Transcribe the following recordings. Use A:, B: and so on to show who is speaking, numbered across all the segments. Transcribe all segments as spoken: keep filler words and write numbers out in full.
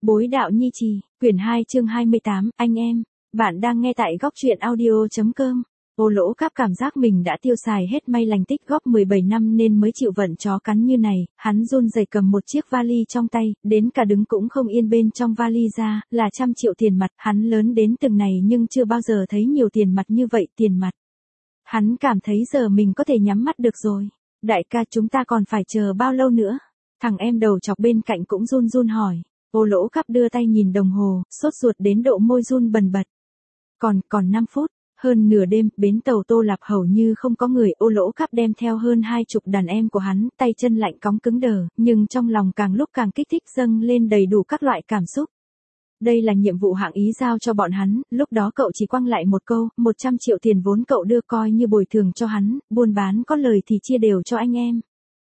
A: Bối đạo nhi trì, quyển hai chương hai mươi tám, anh em, bạn đang nghe tại góc truyện audio.com. Ô Lỗ Cáp cảm giác mình đã tiêu xài hết may lành tích góp mười bảy năm nên mới chịu vận chó cắn như này, hắn run rẩy cầm một chiếc vali trong tay, đến cả đứng cũng không yên bên trong vali ra, là trăm triệu tiền mặt, hắn lớn đến từng này nhưng chưa bao giờ thấy nhiều tiền mặt như vậy, tiền mặt. Hắn cảm thấy giờ mình có thể nhắm mắt được rồi. Đại ca, chúng ta còn phải chờ bao lâu nữa? Thằng em đầu chọc bên cạnh cũng run run hỏi. Ô Lỗ Cáp đưa tay nhìn đồng hồ, sốt ruột đến độ môi run bần bật. Còn, còn năm phút, hơn nửa đêm, bến tàu Tô Lạp hầu như không có người. Ô Lỗ Cáp đem theo hơn hai chục đàn em của hắn, tay chân lạnh cóng cứng đờ, nhưng trong lòng càng lúc càng kích thích dâng lên đầy đủ các loại cảm xúc. Đây là nhiệm vụ hạng ý giao cho bọn hắn, lúc đó cậu chỉ quăng lại một câu, một trăm triệu tiền vốn cậu đưa coi như bồi thường cho hắn, buôn bán có lời thì chia đều cho anh em.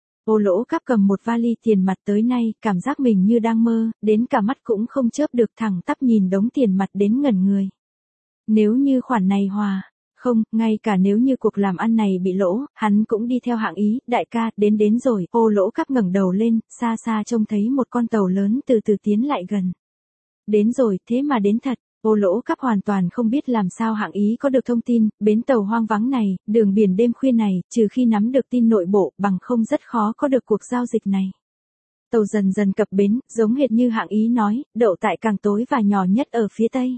A: Ô Lỗ Cáp cầm một vali tiền mặt tới nay, cảm giác mình như đang mơ, đến cả mắt cũng không chớp được, thẳng tắp nhìn đống tiền mặt đến ngẩn người. Nếu như khoản này hòa, không, ngay cả nếu như cuộc làm ăn này bị lỗ, hắn cũng đi theo hạng ý. Đại ca, đến đến rồi. Ô Lỗ Cáp ngẩng đầu lên, xa xa trông thấy một con tàu lớn từ từ tiến lại gần. Đến rồi, thế mà đến thật. Ô Lỗ Cáp hoàn toàn không biết làm sao hạng ý có được thông tin, bến tàu hoang vắng này, đường biển đêm khuya này, trừ khi nắm được tin nội bộ, bằng không rất khó có được cuộc giao dịch này. Tàu dần dần cập bến, giống hệt như hạng ý nói, đậu tại cảng tối và nhỏ nhất ở phía tây.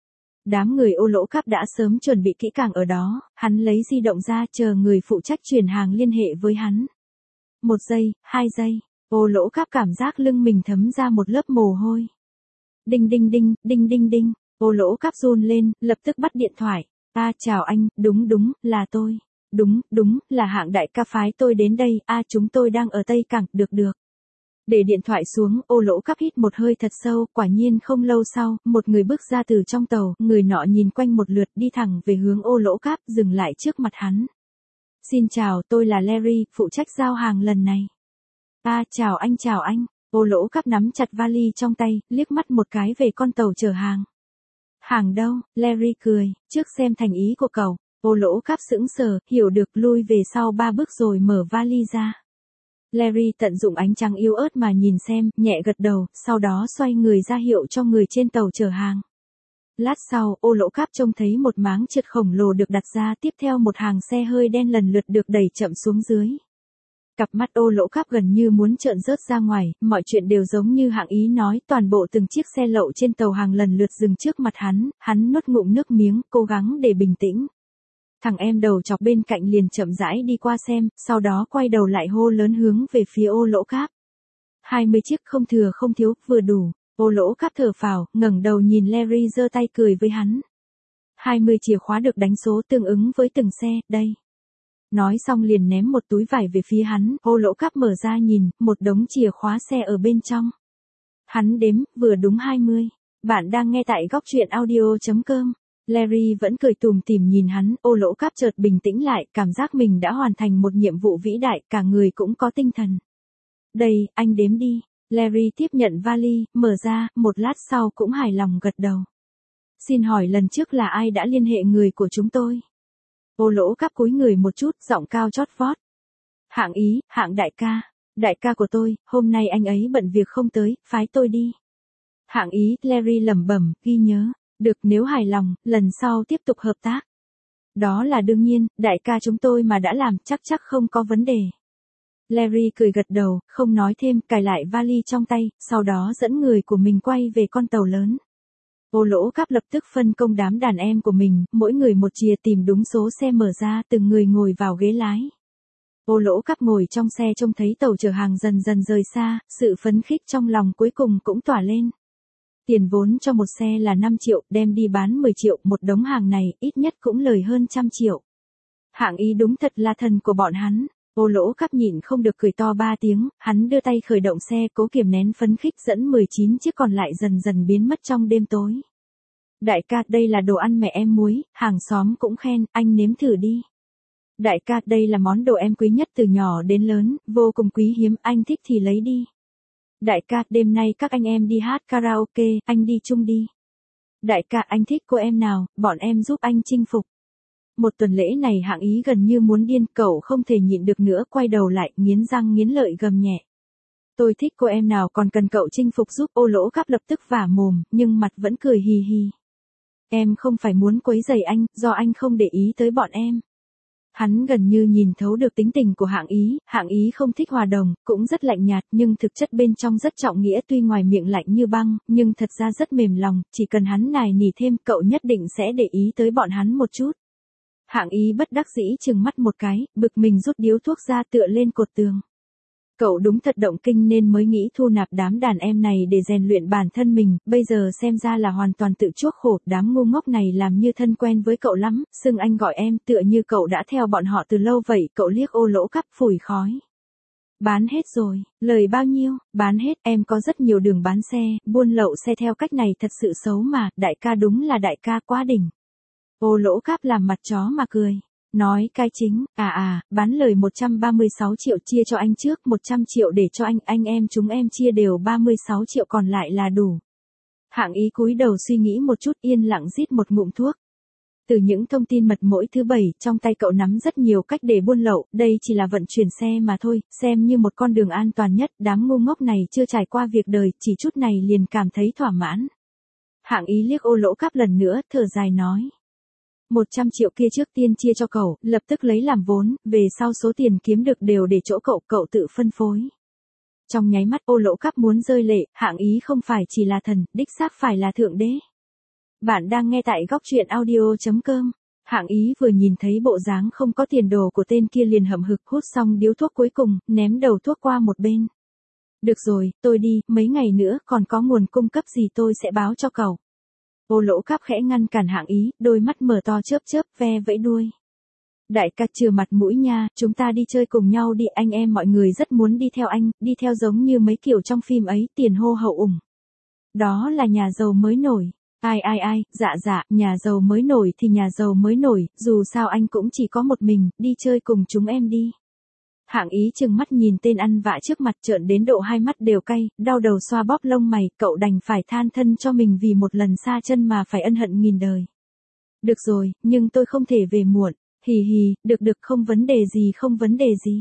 A: Đám người Ô Lỗ Cáp đã sớm chuẩn bị kỹ càng ở đó, hắn lấy di động ra chờ người phụ trách chuyển hàng liên hệ với hắn. Một giây, hai giây, Ô Lỗ Cáp cảm giác lưng mình thấm ra một lớp mồ hôi. Đinh đinh đinh, đinh đinh đinh. Ô Lỗ Cáp run lên, lập tức bắt điện thoại. A chào anh, đúng đúng, là tôi. Đúng, đúng, là hạng đại ca phái tôi đến đây, a chúng tôi đang ở Tây Cảng, được được. Để điện thoại xuống, Ô Lỗ Cáp hít một hơi thật sâu, quả nhiên không lâu sau, một người bước ra từ trong tàu, người nọ nhìn quanh một lượt đi thẳng về hướng Ô Lỗ Cáp, dừng lại trước mặt hắn. Xin chào, tôi là Larry, phụ trách giao hàng lần này. A chào anh, chào anh. Ô Lỗ Cáp nắm chặt vali trong tay, liếc mắt một cái về con tàu chở hàng. Hàng đâu? Larry cười, trước xem thành ý của cậu. Ô Lỗ Cáp sững sờ, hiểu được, lui về sau ba bước rồi mở vali ra. Larry tận dụng ánh trăng yếu ớt mà nhìn xem, nhẹ gật đầu, sau đó xoay người ra hiệu cho người trên tàu chở hàng. Lát sau, Ô Lỗ Cáp trông thấy một máng trượt khổng lồ được đặt ra, tiếp theo một hàng xe hơi đen lần lượt được đẩy chậm xuống dưới. Cặp mắt Ô Lỗ Cáp gần như muốn trợn rớt ra ngoài, mọi chuyện đều giống như hạng ý nói, toàn bộ từng chiếc xe lậu trên tàu hàng lần lượt dừng trước mặt hắn, hắn nuốt ngụm nước miếng, cố gắng để bình tĩnh. Thằng em đầu chọc bên cạnh liền chậm rãi đi qua xem, sau đó quay đầu lại hô lớn hướng về phía Ô Lỗ Cáp. hai mươi chiếc không thừa không thiếu, vừa đủ. Ô Lỗ Cáp thở phào, ngẩng đầu nhìn Larry giơ tay cười với hắn. hai mươi chìa khóa được đánh số tương ứng với từng xe, đây. Nói xong liền ném một túi vải về phía hắn, Ô Lỗ Cáp mở ra nhìn, một đống chìa khóa xe ở bên trong. Hắn đếm, vừa đúng hai mươi. Bạn đang nghe tại góc truyện audio.com. Larry vẫn cười tùm tìm nhìn hắn, Ô Lỗ Cáp chợt bình tĩnh lại, cảm giác mình đã hoàn thành một nhiệm vụ vĩ đại, cả người cũng có tinh thần. Đây, anh đếm đi. Larry tiếp nhận vali, mở ra, một lát sau cũng hài lòng gật đầu. Xin hỏi lần trước là ai đã liên hệ người của chúng tôi? Ô Lỗ Cáp cúi người một chút, giọng cao chót vót. Hạng ý, hạng đại ca. Đại ca của tôi, hôm nay anh ấy bận việc không tới, phái tôi đi. Hạng ý, Larry lẩm bẩm, ghi nhớ. Được, nếu hài lòng, lần sau tiếp tục hợp tác. Đó là đương nhiên, đại ca chúng tôi mà đã làm, chắc chắc không có vấn đề. Larry cười gật đầu, không nói thêm, cài lại vali trong tay, sau đó dẫn người của mình quay về con tàu lớn. Ô Lỗ Cáp lập tức phân công đám đàn em của mình, mỗi người một chìa tìm đúng số xe mở ra, từng người ngồi vào ghế lái. Ô Lỗ Cáp ngồi trong xe trông thấy tàu chở hàng dần dần rời xa, sự phấn khích trong lòng cuối cùng cũng tỏa lên. Tiền vốn cho một xe là năm triệu, đem đi bán mười triệu, một đống hàng này, ít nhất cũng lời hơn trăm triệu. Hạng ý đúng thật là thần của bọn hắn. Ô Lỗ Cáp nhịn không được cười to ba tiếng, hắn đưa tay khởi động xe, cố kiềm nén phấn khích dẫn mười chín chiếc còn lại dần dần biến mất trong đêm tối. Đại ca, đây là đồ ăn mẹ em muối, hàng xóm cũng khen, anh nếm thử đi. Đại ca, đây là món đồ em quý nhất từ nhỏ đến lớn, vô cùng quý hiếm, anh thích thì lấy đi. Đại ca, đêm nay các anh em đi hát karaoke, anh đi chung đi. Đại ca, anh thích cô em nào, bọn em giúp anh chinh phục. Một tuần lễ này hạng ý gần như muốn điên, cậu không thể nhịn được nữa, quay đầu lại, nghiến răng nghiến lợi gầm nhẹ. Tôi thích cô em nào còn cần cậu chinh phục giúp. Ô Lỗ Cắp lập tức vả mồm, nhưng mặt vẫn cười hì hì. Em không phải muốn quấy rầy anh, do anh không để ý tới bọn em. Hắn gần như nhìn thấu được tính tình của Hạng Ý, Hạng Ý không thích hòa đồng, cũng rất lạnh nhạt, nhưng thực chất bên trong rất trọng nghĩa, tuy ngoài miệng lạnh như băng, nhưng thật ra rất mềm lòng, chỉ cần hắn nài nỉ thêm, cậu nhất định sẽ để ý tới bọn hắn một chút. Hạng Ý bất đắc dĩ trừng mắt một cái, bực mình rút điếu thuốc ra tựa lên cột tường. Cậu đúng thật động kinh nên mới nghĩ thu nạp đám đàn em này để rèn luyện bản thân mình, bây giờ xem ra là hoàn toàn tự chuốc khổ, đám ngu ngốc này làm như thân quen với cậu lắm, xưng anh gọi em tựa như cậu đã theo bọn họ từ lâu vậy, cậu liếc Ô Lỗ Cắp phủi khói. Bán hết rồi, lời bao nhiêu, bán hết, em có rất nhiều đường bán xe, buôn lậu xe theo cách này thật sự xấu mà, đại ca đúng là đại ca quá đỉnh. Ô Lỗ Cắp làm mặt chó mà cười. Nói cái chính, à à, bán lời một trăm ba mươi sáu triệu chia cho anh trước, một trăm triệu để cho anh, anh em chúng em chia đều ba mươi sáu triệu còn lại là đủ. Hạng Ý cúi đầu suy nghĩ một chút yên lặng rít một ngụm thuốc. Từ những thông tin mật mỗi thứ bảy, trong tay cậu nắm rất nhiều cách để buôn lậu, đây chỉ là vận chuyển xe mà thôi, xem như một con đường an toàn nhất, đám ngu ngốc này chưa trải qua việc đời, chỉ chút này liền cảm thấy thỏa mãn. Hạng Ý liếc Ô Lỗ Cắp lần nữa, thở dài nói. một trăm triệu kia trước tiên chia cho cậu, lập tức lấy làm vốn, về sau số tiền kiếm được đều để chỗ cậu, cậu tự phân phối. Trong nháy mắt Ô Lỗ Cắp muốn rơi lệ, Hạng Ý không phải chỉ là thần, đích xác phải là thượng đế. Bạn đang nghe tại góc truyện audio chấm com. Hạng Ý vừa nhìn thấy bộ dáng không có tiền đồ của tên kia liền hậm hực hút xong điếu thuốc cuối cùng, ném đầu thuốc qua một bên. Được rồi, tôi đi, mấy ngày nữa còn có nguồn cung cấp gì tôi sẽ báo cho cậu. Ô Lỗ Cắp khẽ ngăn cản Hạng Ý, đôi mắt mở to chớp chớp, ve vẫy đuôi. Đại ca chừa mặt mũi nha, chúng ta đi chơi cùng nhau đi, anh em mọi người rất muốn đi theo anh, đi theo giống như mấy kiểu trong phim ấy, tiền hô hậu ủng. Đó là nhà giàu mới nổi. Ai ai ai, dạ dạ, nhà giàu mới nổi thì nhà giàu mới nổi, dù sao anh cũng chỉ có một mình, đi chơi cùng chúng em đi. Hạng Ý chừng mắt nhìn tên ăn vạ trước mặt trợn đến độ hai mắt đều cay, đau đầu xoa bóp lông mày, cậu đành phải than thân cho mình vì một lần xa chân mà phải ân hận nghìn đời. Được rồi, nhưng tôi không thể về muộn, hì hì, được được không vấn đề gì không vấn đề gì.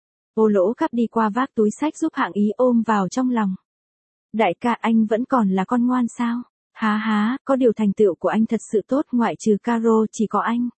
A: Ô Lỗ Cắp đi qua vác túi sách giúp Hạng Ý ôm vào trong lòng. Đại ca anh vẫn còn là con ngoan sao? Há há, có điều thành tựu của anh thật sự tốt ngoại trừ Caro chỉ có anh.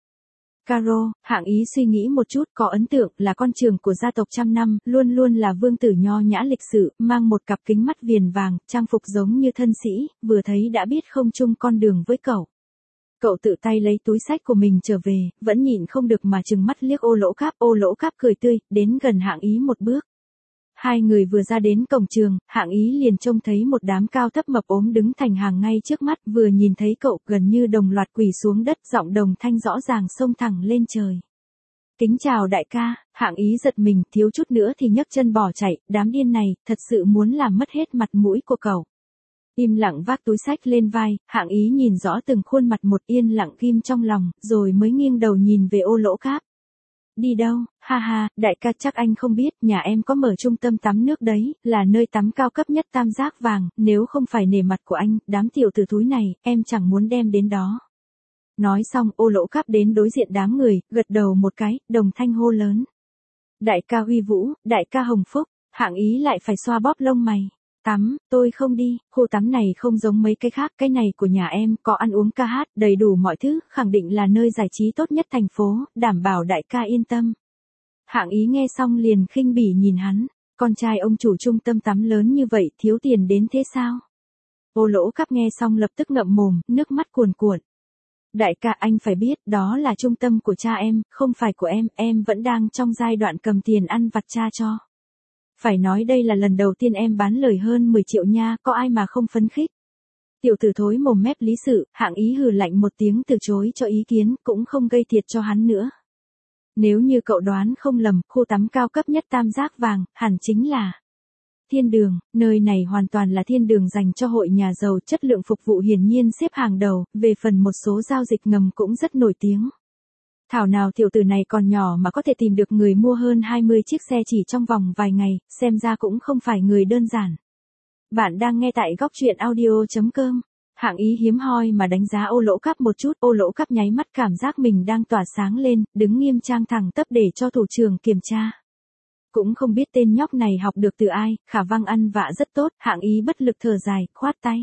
A: Caro, Hạng Ý suy nghĩ một chút có ấn tượng là con trưởng của gia tộc trăm năm, luôn luôn là vương tử nho nhã lịch sự, mang một cặp kính mắt viền vàng, trang phục giống như thân sĩ, vừa thấy đã biết không chung con đường với cậu. Cậu tự tay lấy túi sách của mình trở về, vẫn nhịn không được mà trừng mắt liếc Ô Lỗ Cắp, Ô Lỗ Cắp cười tươi, đến gần Hạng Ý một bước. Hai người vừa ra đến cổng trường, Hạng Ý liền trông thấy một đám cao thấp mập ốm đứng thành hàng ngay trước mắt, vừa nhìn thấy cậu gần như đồng loạt quỳ xuống đất, giọng đồng thanh rõ ràng xông thẳng lên trời. Kính chào đại ca, Hạng Ý giật mình, thiếu chút nữa thì nhấc chân bỏ chạy, đám điên này, thật sự muốn làm mất hết mặt mũi của cậu. Im lặng vác túi sách lên vai, Hạng Ý nhìn rõ từng khuôn mặt một yên lặng ghim trong lòng, rồi mới nghiêng đầu nhìn về Ô Lỗ Cắp. Đi đâu, ha ha, đại ca chắc anh không biết, nhà em có mở trung tâm tắm nước đấy, là nơi tắm cao cấp nhất tam giác vàng, nếu không phải nể mặt của anh, đám tiểu tử thúi này, em chẳng muốn đem đến đó. Nói xong, Ô Lỗ Cắp đến đối diện đám người, gật đầu một cái, đồng thanh hô lớn. Đại ca Huy Vũ, đại ca Hồng Phúc, Hạng Ý lại phải xoa bóp lông mày. Tắm, tôi không đi, khu tắm này không giống mấy cái khác, cái này của nhà em, có ăn uống ca hát, đầy đủ mọi thứ, khẳng định là nơi giải trí tốt nhất thành phố, đảm bảo đại ca yên tâm. Hạng Ý nghe xong liền khinh bỉ nhìn hắn, con trai ông chủ trung tâm tắm lớn như vậy, thiếu tiền đến thế sao? Ô Lỗ Cắp nghe xong lập tức ngậm mồm, nước mắt cuồn cuộn. Đại ca anh phải biết, đó là trung tâm của cha em, không phải của em, em vẫn đang trong giai đoạn cầm tiền ăn vặt cha cho. Phải nói đây là lần đầu tiên em bán lời hơn mười triệu nha, có ai mà không phấn khích. Tiểu tử thối mồm mép lý sự, Hạng Ý hừ lạnh một tiếng từ chối cho ý kiến, cũng không gây thiệt cho hắn nữa. Nếu như cậu đoán không lầm, khu tắm cao cấp nhất tam giác vàng, hẳn chính là Thiên Đường, nơi này hoàn toàn là thiên đường dành cho hội nhà giàu, chất lượng phục vụ hiển nhiên xếp hàng đầu, về phần một số giao dịch ngầm cũng rất nổi tiếng. Thảo nào tiểu tử này còn nhỏ mà có thể tìm được người mua hơn hai mươi chiếc xe chỉ trong vòng vài ngày, xem ra cũng không phải người đơn giản. Bạn đang nghe tại góc truyện audio chấm com. Hạng Ý hiếm hoi mà đánh giá Ô Lỗ Cắp một chút, Ô Lỗ Cắp nháy mắt cảm giác mình đang tỏa sáng lên, đứng nghiêm trang thẳng tắp để cho thủ trưởng kiểm tra. Cũng không biết tên nhóc này học được từ ai, khả văn ăn vạ rất tốt, Hạng Ý bất lực thở dài, khoát tay.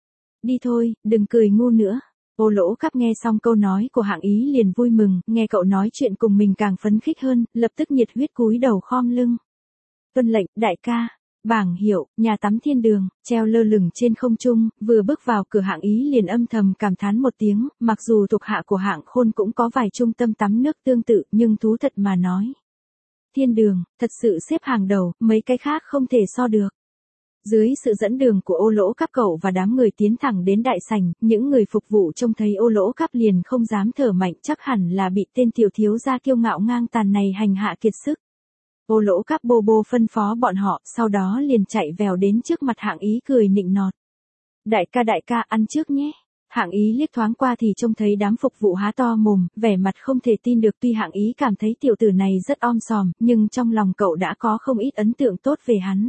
A: Đi thôi, đừng cười ngu nữa. Ô Lỗ Cắp nghe xong câu nói của Hạng Ý liền vui mừng, nghe cậu nói chuyện cùng mình càng phấn khích hơn, lập tức nhiệt huyết cúi đầu khom lưng. Tuân lệnh, đại ca. Bảng hiệu, nhà tắm thiên đường, treo lơ lửng trên không trung, vừa bước vào cửa Hạng Ý liền âm thầm cảm thán một tiếng, mặc dù thuộc hạ của Hạng Khôn cũng có vài trung tâm tắm nước tương tự, nhưng thú thật mà nói. Thiên đường, thật sự xếp hàng đầu, mấy cái khác không thể so được. Dưới sự dẫn đường của Ô Lỗ Cắp, cậu và đám người tiến thẳng đến đại sảnh, những người phục vụ trông thấy Ô Lỗ Cắp liền không dám thở mạnh, chắc hẳn là bị tên tiểu thiếu gia kiêu ngạo ngang tàn này hành hạ kiệt sức. Ô Lỗ Cắp bô bô phân phó bọn họ, sau đó liền chạy vèo đến trước mặt Hạng Ý cười nịnh nọt. Đại ca đại ca ăn trước nhé. Hạng Ý liếc thoáng qua thì trông thấy đám phục vụ há to mồm, vẻ mặt không thể tin được, tuy Hạng Ý cảm thấy tiểu tử này rất om sòm, nhưng trong lòng cậu đã có không ít ấn tượng tốt về hắn.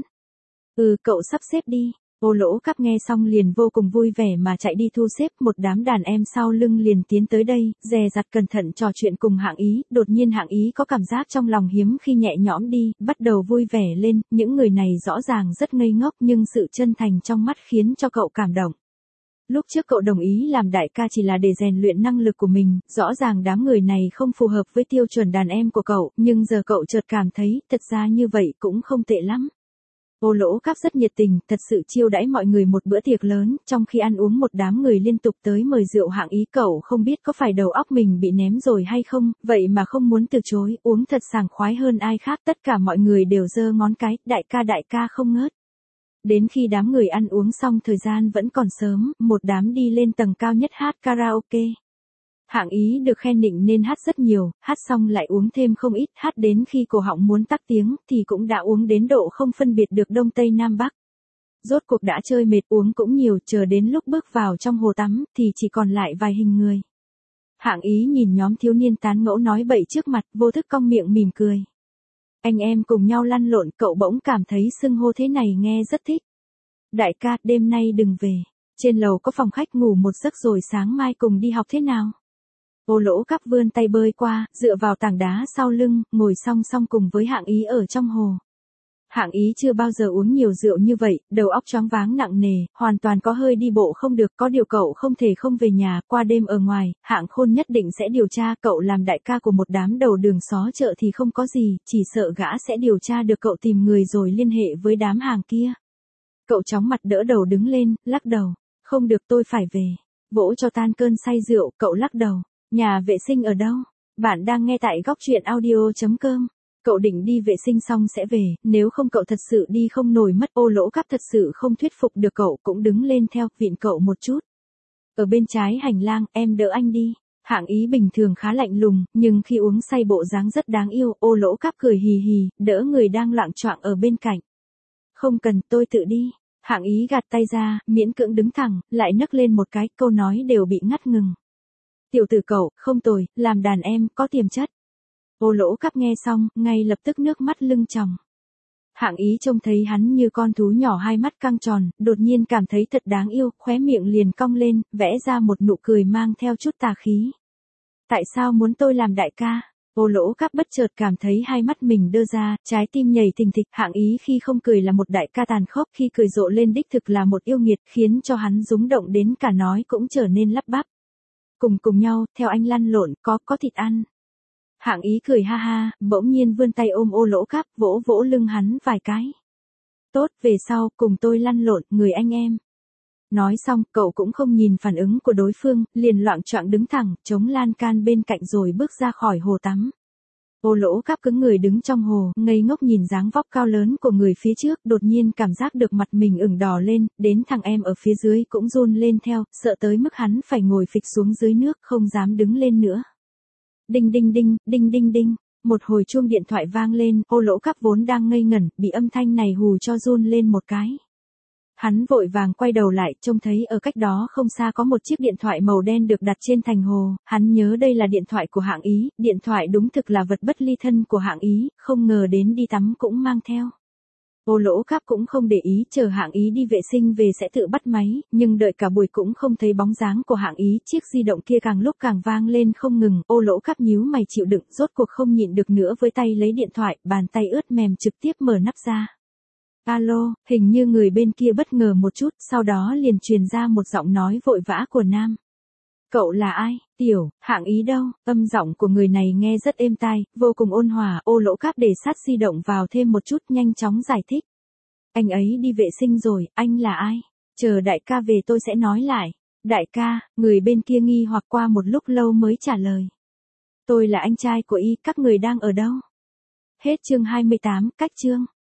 A: Ừ, cậu sắp xếp đi. Ô Lỗ Cắp nghe xong liền vô cùng vui vẻ mà chạy đi thu xếp, một đám đàn em sau lưng liền tiến tới đây, dè dặt cẩn thận trò chuyện cùng Hạng Ý, đột nhiên Hạng Ý có cảm giác trong lòng hiếm khi nhẹ nhõm đi, bắt đầu vui vẻ lên, những người này rõ ràng rất ngây ngốc nhưng sự chân thành trong mắt khiến cho cậu cảm động. Lúc trước cậu đồng ý làm đại ca chỉ là để rèn luyện năng lực của mình, rõ ràng đám người này không phù hợp với tiêu chuẩn đàn em của cậu, nhưng giờ cậu chợt cảm thấy, thật ra như vậy cũng không tệ lắm. Ô Lỗ Cắp rất nhiệt tình, thật sự chiêu đãi mọi người một bữa tiệc lớn, trong khi ăn uống một đám người liên tục tới mời rượu. Hạng Ý cậu không biết có phải đầu óc mình bị ném rồi hay không, vậy mà không muốn từ chối, uống thật sảng khoái hơn ai khác, tất cả mọi người đều giơ ngón cái, đại ca đại ca không ngớt. Đến khi đám người ăn uống xong thời gian vẫn còn sớm, một đám đi lên tầng cao nhất hát karaoke. Hạng Ý được khen nịnh nên hát rất nhiều, hát xong lại uống thêm không ít, hát đến khi cổ họng muốn tắc tiếng thì cũng đã uống đến độ không phân biệt được đông tây nam bắc. Rốt cuộc đã chơi mệt, uống cũng nhiều, chờ đến lúc bước vào trong hồ tắm thì chỉ còn lại vài hình người. Hạng Ý nhìn nhóm thiếu niên tán ngẫu nói bậy trước mặt, vô thức cong miệng mỉm cười. Anh em cùng nhau lăn lộn, cậu bỗng cảm thấy xưng hô thế này nghe rất thích. Đại ca, đêm nay đừng về. Trên lầu có phòng khách, ngủ một giấc rồi sáng mai cùng đi học thế nào? Ô Lỗ Cắp vươn tay bơi qua, dựa vào tảng đá sau lưng, ngồi song song cùng với Hạng Ý ở trong hồ. Hạng Ý chưa bao giờ uống nhiều rượu như vậy, đầu óc choáng váng nặng nề, hoàn toàn có hơi đi bộ không được, có điều cậu không thể không về nhà, qua đêm ở ngoài, Hạng Khôn nhất định sẽ điều tra, cậu làm đại ca của một đám đầu đường xó chợ thì không có gì, chỉ sợ gã sẽ điều tra được cậu tìm người rồi liên hệ với đám hàng kia. Cậu chóng mặt đỡ đầu đứng lên, lắc đầu, không được, tôi phải về. Vỗ cho tan cơn say rượu, cậu lắc đầu. Nhà vệ sinh ở đâu? Bạn đang nghe tại góc truyện audio chấm com. Cậu định đi vệ sinh xong sẽ về, nếu không cậu thật sự đi không nổi mất. Ô Lỗ Cắp thật sự không thuyết phục được cậu, cũng đứng lên theo, vịn cậu một chút. Ở bên trái hành lang, em đỡ anh đi. Hạng Ý bình thường khá lạnh lùng, nhưng khi uống say bộ dáng rất đáng yêu. Ô Lỗ Cắp cười hì hì, đỡ người đang loạng choạng ở bên cạnh. Không cần, tôi tự đi. Hạng Ý gạt tay ra, miễn cưỡng đứng thẳng, lại nấc lên một cái, câu nói đều bị ngắt ngừng. Tiểu tử cậu, không tồi, làm đàn em, có tiềm chất. Ô Lỗ Cắp nghe xong, ngay lập tức nước mắt lưng tròng. Hạng Ý trông thấy hắn như con thú nhỏ, hai mắt căng tròn, đột nhiên cảm thấy thật đáng yêu, khóe miệng liền cong lên, vẽ ra một nụ cười mang theo chút tà khí. Tại sao muốn tôi làm đại ca? Ô Lỗ Cắp bất chợt cảm thấy hai mắt mình đơ ra, trái tim nhảy thình thịch. Hạng Ý khi không cười là một đại ca tàn khốc, khi cười rộ lên đích thực là một yêu nghiệt, khiến cho hắn rúng động đến cả nói cũng trở nên lắp bắp. Cùng cùng nhau, theo anh lăn lộn, có, có thịt ăn. Hạng Ý cười ha ha, bỗng nhiên vươn tay ôm Ô Lỗ Cắp, vỗ vỗ lưng hắn vài cái. Tốt, về sau, cùng tôi lăn lộn, người anh em. Nói xong, cậu cũng không nhìn phản ứng của đối phương, liền loạng choạng đứng thẳng, chống lan can bên cạnh rồi bước ra khỏi hồ tắm. Ô Lỗ Cắp cứng người đứng trong hồ, ngây ngốc nhìn dáng vóc cao lớn của người phía trước, đột nhiên cảm giác được mặt mình ửng đỏ lên, đến thằng em ở phía dưới cũng run lên theo, sợ tới mức hắn phải ngồi phịch xuống dưới nước, không dám đứng lên nữa. Đinh đinh đinh, đinh đinh đinh, một hồi chuông điện thoại vang lên, Ô Lỗ Cắp vốn đang ngây ngẩn, bị âm thanh này hù cho run lên một cái. Hắn vội vàng quay đầu lại, trông thấy ở cách đó không xa có một chiếc điện thoại màu đen được đặt trên thành hồ, hắn nhớ đây là điện thoại của Hạng Ý, điện thoại đúng thực là vật bất ly thân của Hạng Ý, không ngờ đến đi tắm cũng mang theo. Ô Lỗ Cáp cũng không để ý, chờ Hạng Ý đi vệ sinh về sẽ tự bắt máy, nhưng đợi cả buổi cũng không thấy bóng dáng của Hạng Ý, chiếc di động kia càng lúc càng vang lên không ngừng, Ô Lỗ Cáp nhíu mày chịu đựng, rốt cuộc không nhịn được nữa với tay lấy điện thoại, bàn tay ướt mềm trực tiếp mở nắp ra. Alo, hình như người bên kia bất ngờ một chút, sau đó liền truyền ra một giọng nói vội vã của nam. Cậu là ai? Tiểu, Hạng Ý đâu? Âm giọng của người này nghe rất êm tai, vô cùng ôn hòa, Ô Lỗ Cáp để sát di động vào thêm một chút, nhanh chóng giải thích. Anh ấy đi vệ sinh rồi, anh là ai? Chờ đại ca về tôi sẽ nói lại. Đại ca, người bên kia nghi hoặc qua một lúc lâu mới trả lời. Tôi là anh trai của y, các người đang ở đâu? Hết chương hai mươi tám, cách chương.